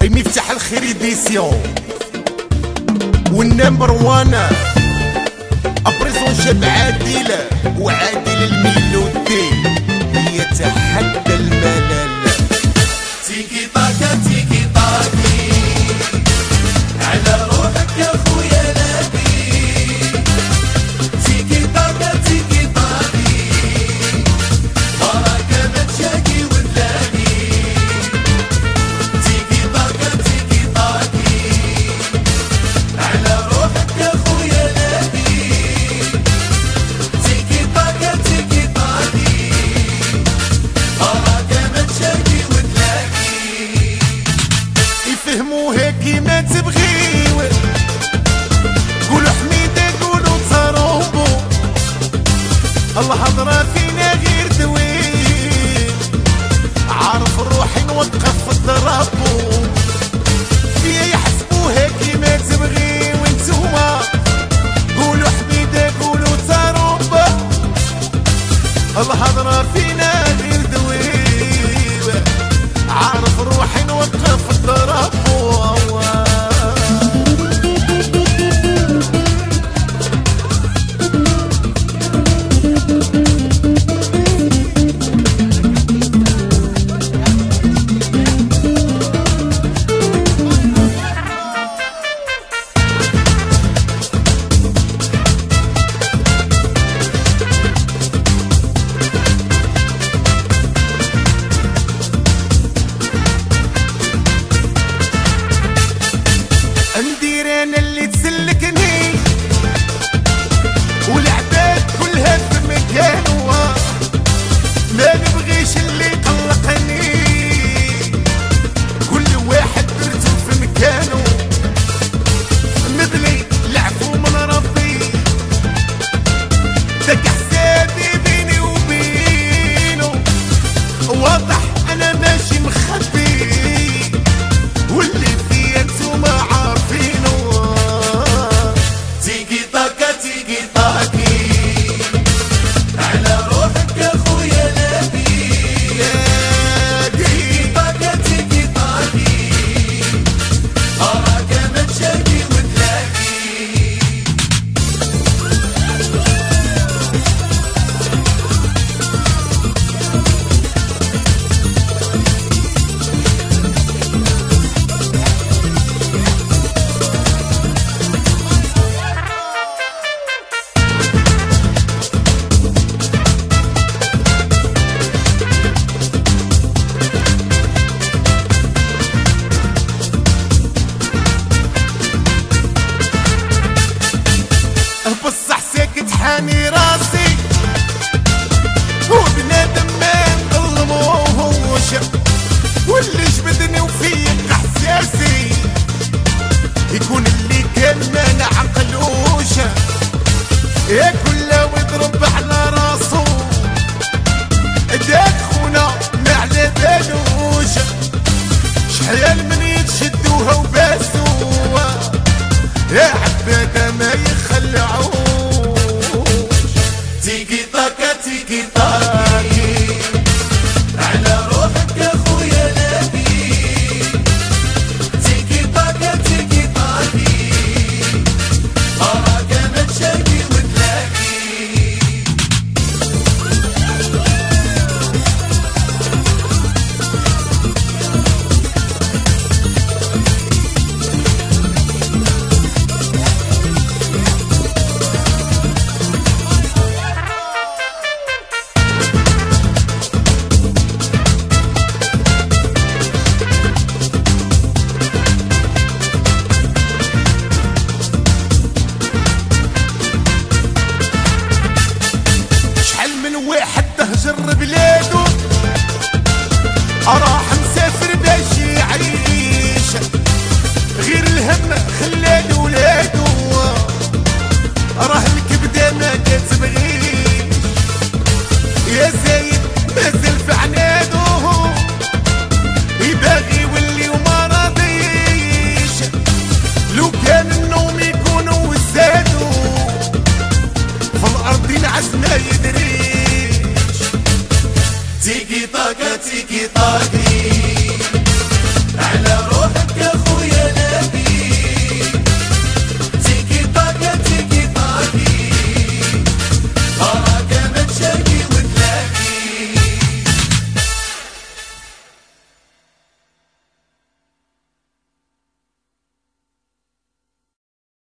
مفتاح الخير ديسيون والنمبر وانا ابريزون شاب عادل وعادل الميلودي يتحدى الملل. تيكي طاكا تيكي طاكي على روحك يا خويا لاقي. تيكي طاكا تيكي طاكي وراك ما تشاكي وتلاقي. تيكي طاكا تيكي طاكي على روحك يا خويا لاقي. تيكي طاكا تيكي طاكي وراك ما تشاكي وتلاقي. يفهموها كيما تبغيو، قولوا حميدة قولوا تصاروبو، الهضرة فينا غير دوين، عارف روحي نوقف الضربو. فيا يحسبوها كيما تبغيو انتوما، قولوا حميدة قولوا تصاروبو، الهضرة فينا غير دوين، عارف روحي نوقف الضربو. ندير انا اللي تسلكني والعباد كلها في مكانها، ما نبغيش اللي يقلقني، كل واحد درتو في مكانه، نبني العفو من ربي، داك حسابي بيني وبينه واضح انا ماشي مخبي، واللي فيا انتوما عارفينه. تيكي طاكا تيكي طاكي على روحك يا خويا لاقي. تيكي طاكا تيكي طاكي وراك ما تشاكي وتلاقي. بصح ساكت حامي راسي، وبنادم ما نظلموهوش، واللي جبدني وفيق احساسي يكون اللي كان ما نعقلوش، ياكل ويضرب على راسو، داك خونا ما على بالوش، شحال من يتشدوها وباسو، يا عبادة ما يخلعوش. تيكي طاكا تيكي طاكي على روحك يا خويا لاقي. تيكي طاكا تيكي طاكي وراك ما تشاكي وتلاقي. واحد تهجر بلادو راح مسافر باش يعيش، غير الهم خلى ولادو، راه الكبده ما كتبغيش، يا زايد مازال في عنادو، يباغي يولي وما راضيش، لو كان النوم يكونوا وزادو في الارض ينعس ما يدريش. تيكي طاكا تيكي طاكي